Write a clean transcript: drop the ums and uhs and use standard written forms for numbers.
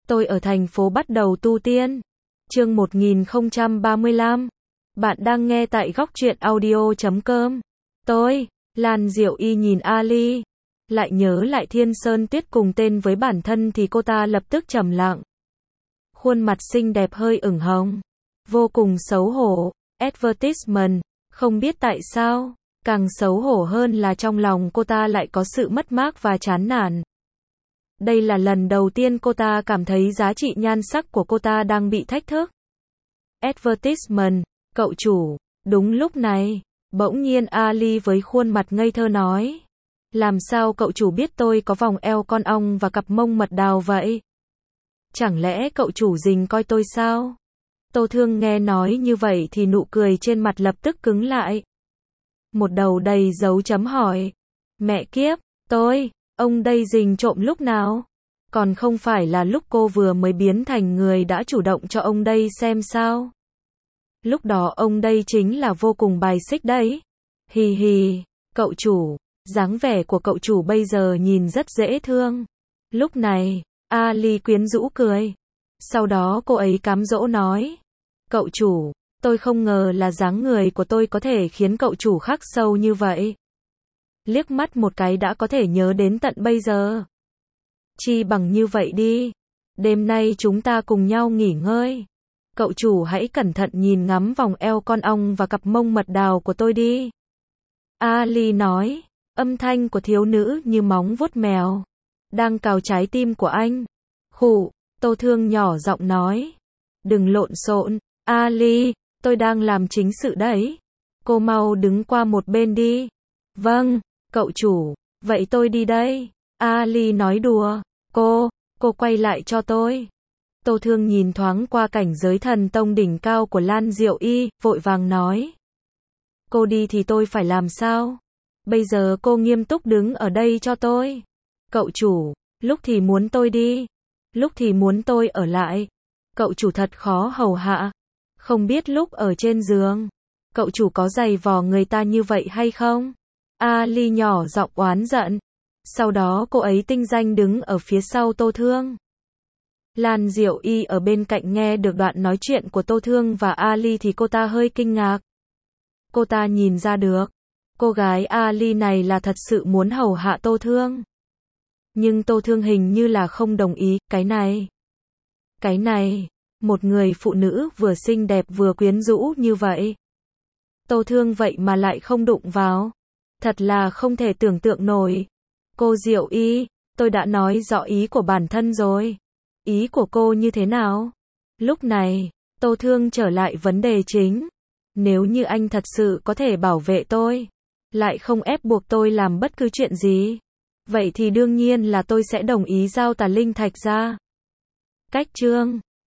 Tôi ở thành phố bắt đầu tu tiên. Chương 1035. Bạn đang nghe tại Góc Truyện Audio.com. Tôi, Lan Diệu Y nhìn Ali, lại nhớ lại Thiên Sơn Tuyết cùng tên với bản thân thì cô ta lập tức trầm lặng. Khuôn mặt xinh đẹp hơi ửng hồng, vô cùng xấu hổ. Advertisement, không biết tại sao, càng xấu hổ hơn là trong lòng cô ta lại có sự mất mát và chán nản. Đây là lần đầu tiên cô ta cảm thấy giá trị nhan sắc của cô ta đang bị thách thức. Advertisement, cậu chủ. Đúng lúc này, bỗng nhiên Ali với khuôn mặt ngây thơ nói. Làm sao cậu chủ biết tôi có vòng eo con ong và cặp mông mật đào vậy? Chẳng lẽ cậu chủ rình coi tôi sao? Tô Thương nghe nói như vậy thì nụ cười trên mặt lập tức cứng lại. Một đầu đầy dấu chấm hỏi. Mẹ kiếp, ông đây rình trộm lúc nào? Còn không phải là lúc cô vừa mới biến thành người đã chủ động cho ông đây xem sao? Lúc đó ông đây chính là vô cùng bài xích đấy. Hì hì, cậu chủ, dáng vẻ của cậu chủ bây giờ nhìn rất dễ thương. Lúc này, Ali quyến rũ cười. Sau đó cô ấy cám dỗ nói. Cậu chủ, tôi không ngờ là dáng người của tôi có thể khiến cậu chủ khắc sâu như vậy. Liếc mắt một cái đã có thể nhớ đến tận bây giờ. Chi bằng như vậy đi. Đêm nay chúng ta cùng nhau nghỉ ngơi. Cậu chủ hãy cẩn thận nhìn ngắm vòng eo con ong và cặp mông mật đào của tôi đi. Ali nói, âm thanh của thiếu nữ như móng vuốt mèo. Đang cào trái tim của anh. Khụ, Tô Thương nhỏ giọng nói. Đừng lộn xộn, Ali, tôi đang làm chính sự đấy. Cô mau đứng qua một bên đi. Vâng, cậu chủ, vậy tôi đi đây. Ali nói đùa. Cô quay lại cho tôi. Tô Thương nhìn thoáng qua cảnh giới thần tông đỉnh cao của Lan Diệu Y, vội vàng nói. Cô đi thì tôi phải làm sao? Bây giờ cô nghiêm túc đứng ở đây cho tôi. Cậu chủ, lúc thì muốn tôi đi, lúc thì muốn tôi ở lại. Cậu chủ thật khó hầu hạ. Không biết lúc ở trên giường, cậu chủ có giày vò người ta như vậy hay không? Ali nhỏ giọng oán giận. Sau đó cô ấy tinh danh đứng ở phía sau Tô Thương. Lan Diệu Y ở bên cạnh nghe được đoạn nói chuyện của Tô Thương và Ali thì cô ta hơi kinh ngạc. Cô ta nhìn ra được, cô gái Ali này là thật sự muốn hầu hạ Tô Thương. Nhưng Tô Thương hình như là không đồng ý, cái này, một người phụ nữ vừa xinh đẹp vừa quyến rũ như vậy. Tô Thương vậy mà lại không đụng vào. Thật là không thể tưởng tượng nổi. Cô Diệu Y, tôi đã nói rõ ý của bản thân rồi. Ý của cô như thế nào? Lúc này, Tô Thương trở lại vấn đề chính. Nếu như anh thật sự có thể bảo vệ tôi, lại không ép buộc tôi làm bất cứ chuyện gì, vậy thì đương nhiên là tôi sẽ đồng ý giao tà linh thạch ra. Cách chương